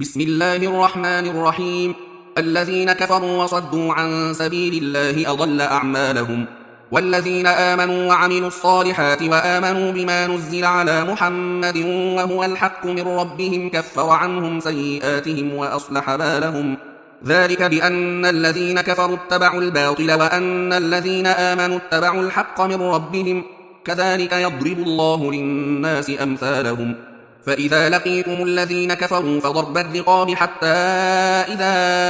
بسم الله الرحمن الرحيم. الذين كفروا وصدوا عن سبيل الله أضل أعمالهم. والذين آمنوا وعملوا الصالحات وآمنوا بما نزل على محمد وهو الحق من ربهم كفر عنهم سيئاتهم وأصلح بالهم. ذلك بأن الذين كفروا اتبعوا الباطل وأن الذين آمنوا اتبعوا الحق من ربهم، كذلك يضرب الله للناس أمثالهم. فإذا لقيتم الذين كفروا فضرب الرقاب حتى إذا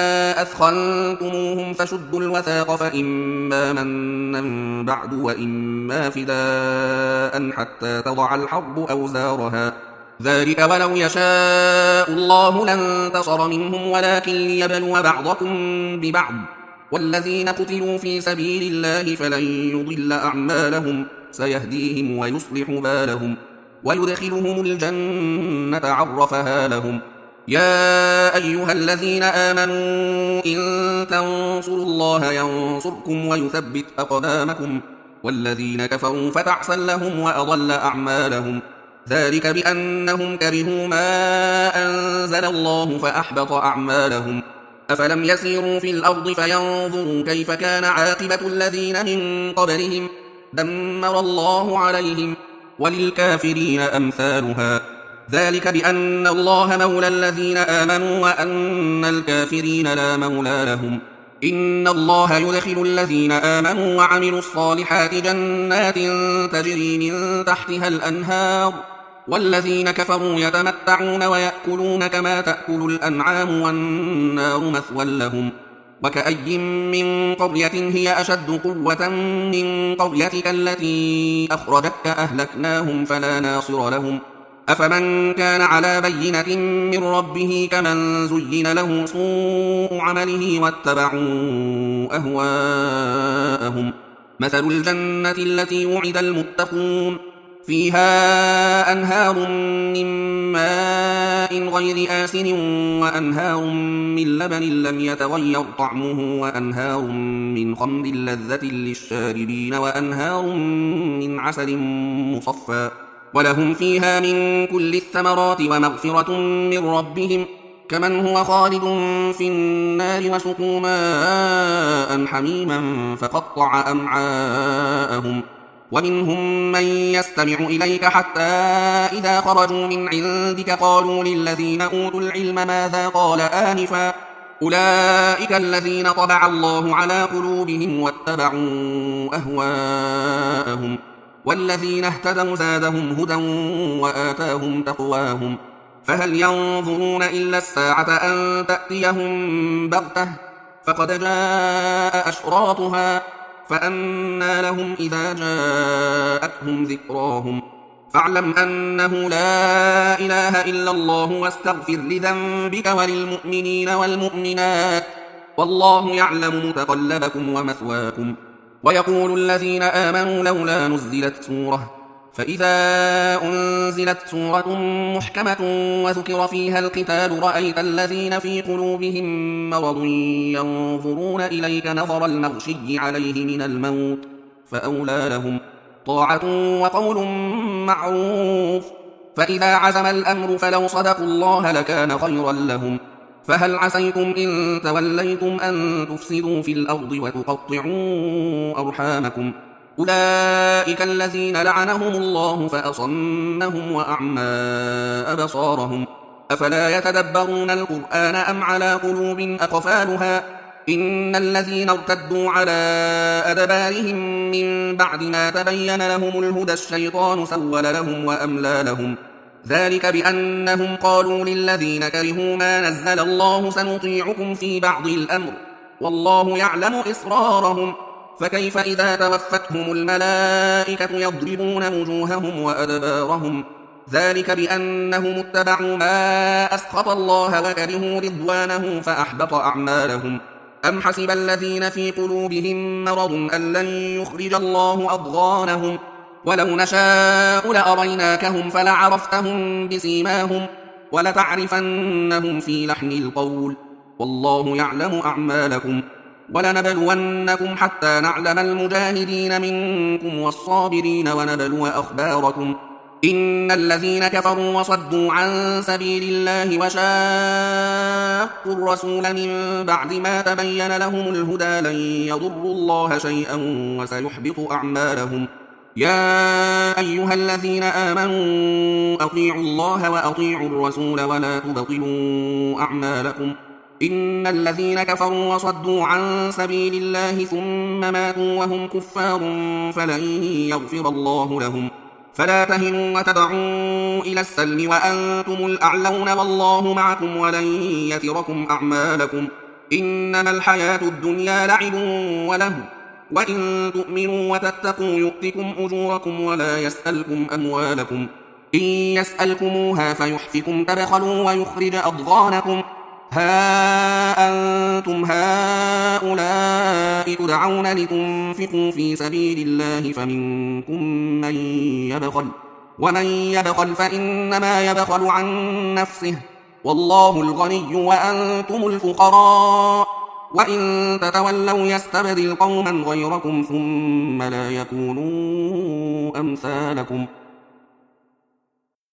أثخنتموهم فشدوا الوثاق فإما منا بعد وإما فداء حتى تضع الحرب أوزارها. ذلك ولو يشاء الله لانتصر منهم ولكن ليبلو بعضكم ببعض. والذين قتلوا في سبيل الله فلن يضل أعمالهم، سيهديهم ويصلح بالهم ويدخلهم الجنة عرفها لهم. يا أيها الذين آمنوا إن تنصروا الله ينصركم ويثبت أقدامكم. والذين كفروا فتعسا لهم وأضل أعمالهم. ذلك بأنهم كرهوا ما أنزل الله فأحبط أعمالهم. أفلم يسيروا في الأرض فينظروا كيف كان عاقبة الذين من قبلهم، دمر الله عليهم وللكافرين أمثالها. ذلك بأن الله مولى الذين آمنوا وأن الكافرين لا مولى لهم. إن الله يدخل الذين آمنوا وعملوا الصالحات جنات تجري من تحتها الأنهار، والذين كفروا يتمتعون ويأكلون كما تأكل الأنعام والنار مثوى لهم. وكأي من قرية هي أشد قوة من قريتك التي أخرجتك أهلكناهم فلا ناصر لهم. أفمن كان على بينة من ربه كمن زين له سوء عمله واتبعوا أهواءهم. مثل الجنة التي وعد المتقون فيها أنهار من ماء غير آسن وأنهار من لبن لم يتغير طعمه وأنهار من خمر لذة للشاربين وأنهار من عسل مصفى ولهم فيها من كل الثمرات ومغفرة من ربهم كمن هو خالد في النار وسقوا ماء حميما فقطع أمعاءهم. ومنهم من يستمع إليك حتى إذا خرجوا من عندك قالوا للذين أوتوا العلم ماذا قال آنفا، أولئك الذين طبع الله على قلوبهم واتبعوا أهواءهم. والذين اهتدوا زادهم هدى وآتاهم تقواهم. فهل ينظرون إلا الساعة أن تأتيهم بغتة فقد جاء أشراطها، فأنى لهم إذا جاءتهم ذكراهم. فاعلم أنه لا إله إلا الله واستغفر لذنبك وللمؤمنين والمؤمنات، والله يعلم متقلبكم ومثواكم. ويقول الذين آمنوا لولا نزلت سورة، فإذا أنزلت سورة محكمة وذكر فيها القتال رأيت الذين في قلوبهم مرض ينظرون إليك نظر المغشي عليه من الموت، فأولى لهم طاعة وقول معروف. فإذا عزم الأمر فلو صدقوا الله لكان خيرا لهم. فهل عسيتم إن توليتم أن تفسدوا في الأرض وتقطعوا أرحامكم. أولئك الذين لعنهم الله فأصمهم وأعمى أبصارهم. أفلا يتدبرون القرآن أم على قلوب أقفالها. إن الذين ارتدوا على أدبارهم من بعد ما تبين لهم الهدى الشيطان سول لهم وأملى لهم. ذلك بأنهم قالوا للذين كرهوا ما نزل الله سنطيعكم في بعض الأمر والله يعلم إسرارهم. فكيف إذا توفتهم الملائكة يضربون وجوههم وأدبارهم. ذلك بأنهم اتبعوا ما أسخط الله وكرهوا رضوانه فأحبط أعمالهم. أم حسب الذين في قلوبهم مرض أن لن يخرج الله أضغانهم. ولو نشاء لأريناكهم فلعرفتهم بسيماهم ولتعرفنهم في لحن القول، والله يعلم أعمالكم. ولنبلونكم حتى نعلم المجاهدين منكم والصابرين ونبلو أخباركم. إن الذين كفروا وصدوا عن سبيل الله وشاقوا الرسول من بعد ما تبين لهم الهدى لن يضروا الله شيئا وسيحبط أعمالهم. يا أيها الذين آمنوا أطيعوا الله وأطيعوا الرسول ولا تبطلوا أعمالكم. إن الذين كفروا وصدوا عن سبيل الله ثم ماتوا وهم كفار فلن يغفر الله لهم. فلا تهنوا وتدعوا إلى السلم وأنتم الأعلون والله معكم ولن يتركم أعمالكم. إنما الحياة الدنيا لعب وله وإن تؤمنوا وتتقوا يؤتكم أجوركم ولا يسألكم أموالكم. إن يسألكموها فيحفكم تبخلوا ويخرج أضغانكم. ها أنتم هؤلاء تدعون لتنفقوا في سبيل الله فمنكم من يبخل ومن يبخل فإنما يبخل عن نفسه والله الغني وأنتم الفقراء وإن تتولوا يستبدل قوما غيركم ثم لا يكونوا أمثالكم.